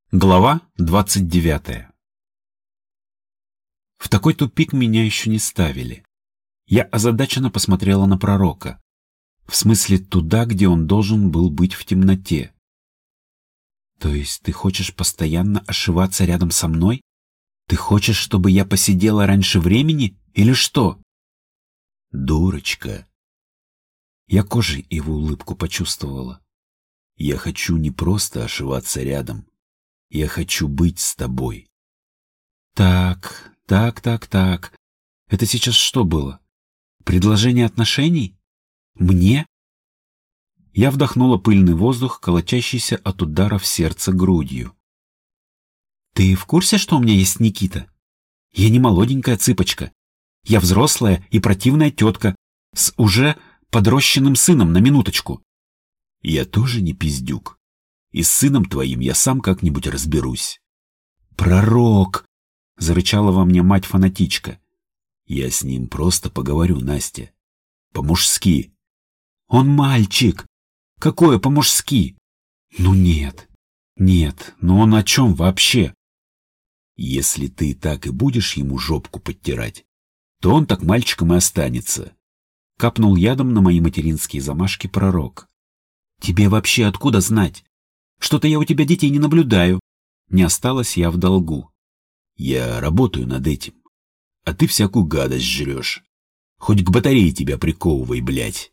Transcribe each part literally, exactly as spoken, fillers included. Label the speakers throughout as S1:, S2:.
S1: Глава двадцать девятая. В такой тупик меня еще не ставили. Я озадаченно посмотрела на пророка. В смысле, туда, где он должен был быть в темноте. То есть ты хочешь постоянно ошиваться рядом со мной? Ты хочешь, чтобы я посидела раньше времени? Или что?
S2: Дурочка.
S1: Я кожей его улыбку почувствовала.
S2: Я хочу не просто ошиваться рядом. Я хочу быть с тобой.
S1: Так, так, так, так. Это сейчас что было? Предложение отношений? Мне? Я вдохнула пыльный воздух, колотящийся от ударов сердца грудью. Ты в курсе, что у меня есть Никита? Я не молоденькая цыпочка. Я взрослая и противная тетка с уже подрощенным сыном, на минуточку.
S2: Я тоже не пиздюк. И с сыном твоим я сам как-нибудь разберусь.
S1: Пророк! Зарычала во мне мать-фанатичка.
S2: Я с ним просто поговорю, Настя. По-мужски.
S1: Он мальчик. Какое по-мужски? Ну нет. Нет, ну он о чем вообще?
S2: Если ты так и будешь ему жопку подтирать, то он так мальчиком и останется.
S1: Капнул ядом на мои материнские замашки пророк. Тебе вообще откуда знать? Что-то я у тебя детей не наблюдаю. Не осталась я в долгу.
S2: Я работаю над этим. А ты всякую гадость жрешь. Хоть к батарее тебя приковывай, блядь.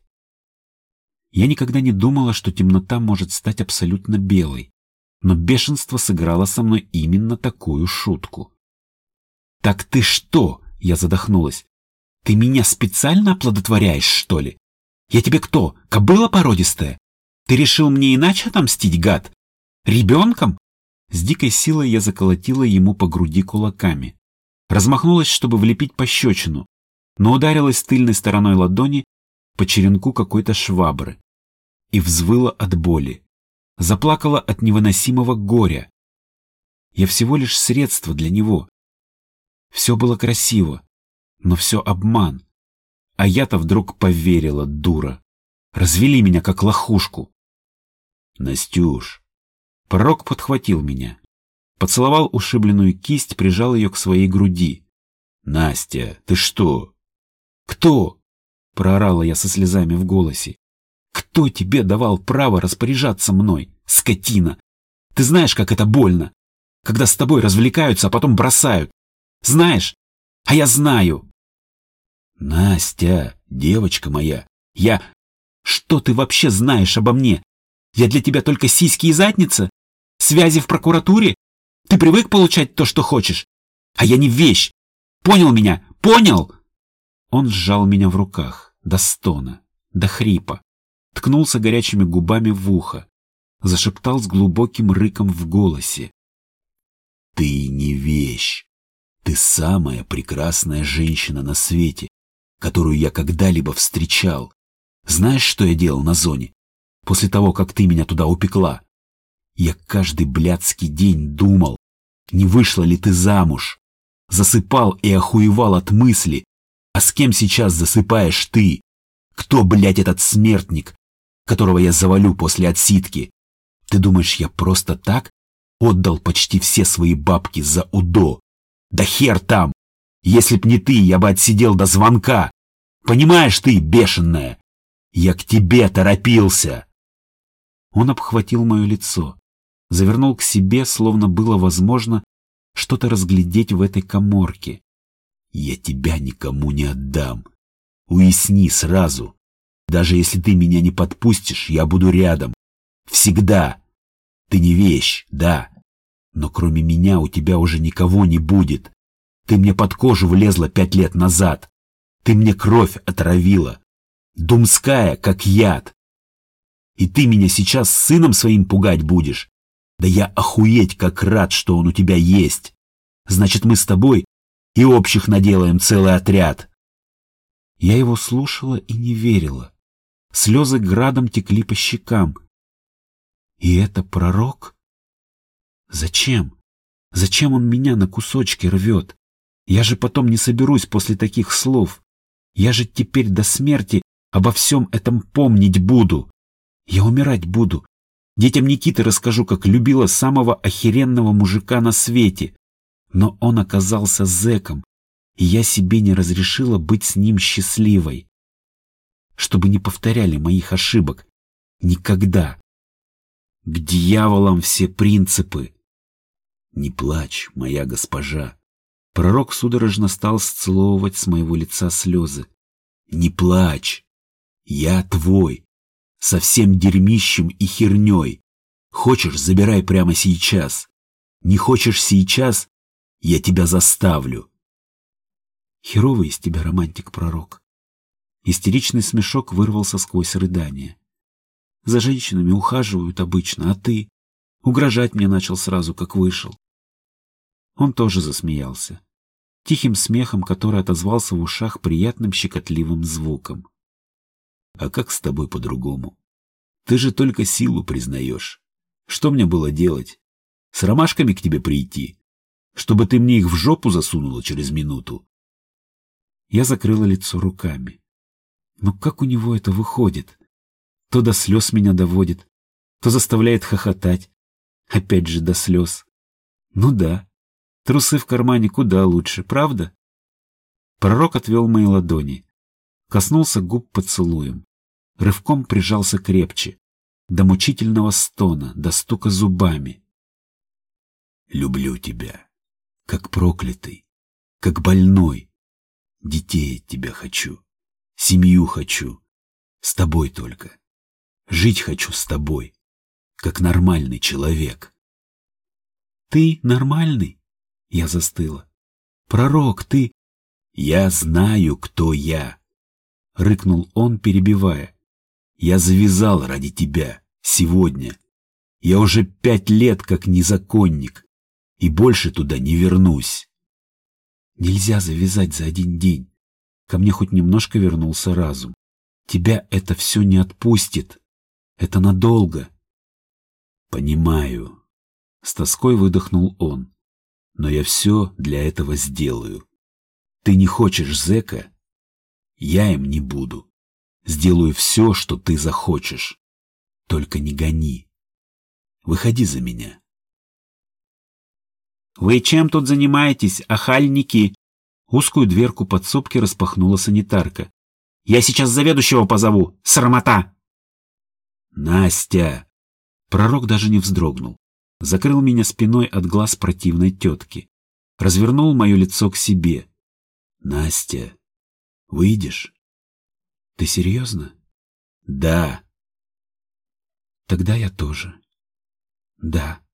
S1: Я никогда не думала, что темнота может стать абсолютно белой. Но бешенство сыграло со мной именно такую шутку. «Так ты что?» — я задохнулась. «Ты меня специально оплодотворяешь, что ли? Я тебе кто, кобыла породистая? Ты решил мне иначе отомстить, гад? Ребенком?» С дикой силой я заколотила ему по груди кулаками. Размахнулась, чтобы влепить пощечину, но ударилась тыльной стороной ладони по черенку какой-то швабры и взвыла от боли. Заплакала от невыносимого горя. Я всего лишь средство для него. Все было красиво, но все обман. А я-то вдруг поверила, дура. Развели меня как лохушку.
S2: Настюш.
S1: Пророк подхватил меня. Поцеловал ушибленную кисть, прижал ее к своей груди.
S2: Настя, ты что?
S1: Кто? Проорала я со слезами в голосе. Кто тебе давал право распоряжаться мной, скотина? Ты знаешь, как это больно, когда с тобой развлекаются, а потом бросают. Знаешь? А я знаю.
S2: Настя, девочка моя,
S1: я... Что ты вообще знаешь обо мне? Я для тебя только сиськи и задница? Связи в прокуратуре? Ты привык получать то, что хочешь? А я не вещь. Понял меня? Понял? Он сжал меня в руках, до стона, до хрипа. Ткнулся горячими губами в ухо. Зашептал с глубоким рыком в голосе.
S2: Ты не вещь. Ты самая прекрасная женщина на свете, которую я когда-либо встречал. Знаешь, что я делал на зоне? После того, как ты меня туда упекла? Я каждый блядский день думал, не вышла ли ты замуж. Засыпал и охуевал от мысли. А с кем сейчас засыпаешь ты? Кто, блядь, этот смертник, которого я завалю после отсидки? Ты думаешь, я просто так отдал почти все свои бабки за УДО? Да хер там! Если б не ты, я бы отсидел до звонка. Понимаешь ты, бешеная? Я к тебе торопился. Он обхватил мое лицо, завернул к себе, словно было возможно что-то разглядеть в этой каморке. Я тебя никому не отдам. Уясни сразу. Даже если ты меня не подпустишь, я буду рядом. Всегда. Ты не вещь, да. Но кроме меня у тебя уже никого не будет. Ты мне под кожу влезла пять лет назад. Ты мне кровь отравила. Думская, как яд. И ты меня сейчас с сыном своим пугать будешь? Да я охуеть как рад, что он у тебя есть. Значит, мы с тобой и общих наделаем целый отряд. Я его слушала и не верила. Слезы градом текли по щекам. И это пророк? Зачем? Зачем он меня на кусочки рвет? Я же потом не соберусь после таких слов. Я же теперь до смерти обо всем этом помнить буду. Я умирать буду.
S1: Детям Никиты расскажу, как любила самого охеренного мужика на свете. Но он оказался зэком, и я себе не разрешила быть с ним счастливой. Чтобы не повторяли моих ошибок. Никогда. К дьяволам все принципы.
S2: Не плачь, моя госпожа.
S1: Пророк судорожно стал сцеловывать с моего лица слезы.
S2: Не плачь. Я твой. Со всем дерьмищем и херней. Хочешь, забирай прямо сейчас. Не хочешь сейчас, я тебя заставлю.
S1: Херовый из тебя романтик, пророк. Истеричный смешок вырвался сквозь рыдание. За женщинами ухаживают обычно, а ты... Угрожать мне начал сразу, как вышел. Он тоже засмеялся. Тихим смехом, который отозвался в ушах приятным щекотливым звуком.
S2: А как с тобой по-другому? Ты же только силу признаешь. Что мне было делать? С ромашками к тебе прийти? Чтобы ты мне их в жопу засунула через минуту?
S1: Я закрыла лицо руками. Но как у него это выходит? То до слез меня доводит, то заставляет хохотать. Опять же до слез. Ну да, трусы в кармане куда лучше, правда? Пророк отвел мои ладони, коснулся губ поцелуем, рывком прижался крепче, до мучительного стона, до стука зубами.
S2: Люблю тебя, как проклятый, как больной. Детей от тебя хочу, семью хочу, с тобой только. Жить хочу с тобой, как нормальный человек.
S1: Ты нормальный? Я застыла. Пророк, ты...
S2: Я знаю, кто я, рыкнул он, перебивая. Я завязал ради тебя сегодня. Я уже пять лет как незаконник, и больше туда не вернусь.
S1: Нельзя завязать за один день. Ко мне хоть немножко вернулся разум. Тебя это все не отпустит. Это надолго.
S2: Понимаю. С тоской выдохнул он. Но я все для этого сделаю. Ты не хочешь зэка? Я им не буду. Сделаю все, что ты захочешь. Только не гони. Выходи за меня.
S1: Вы чем тут занимаетесь, охальники? Узкую дверку подсобки распахнула санитарка. Я сейчас заведующего позову. Срамота!
S2: Настя!
S1: Пророк даже не вздрогнул. Закрыл меня спиной от глаз противной тетки. Развернул мое лицо к себе.
S2: Настя, выйдешь?
S1: Ты серьезно?
S2: Да.
S1: Тогда я тоже. Да.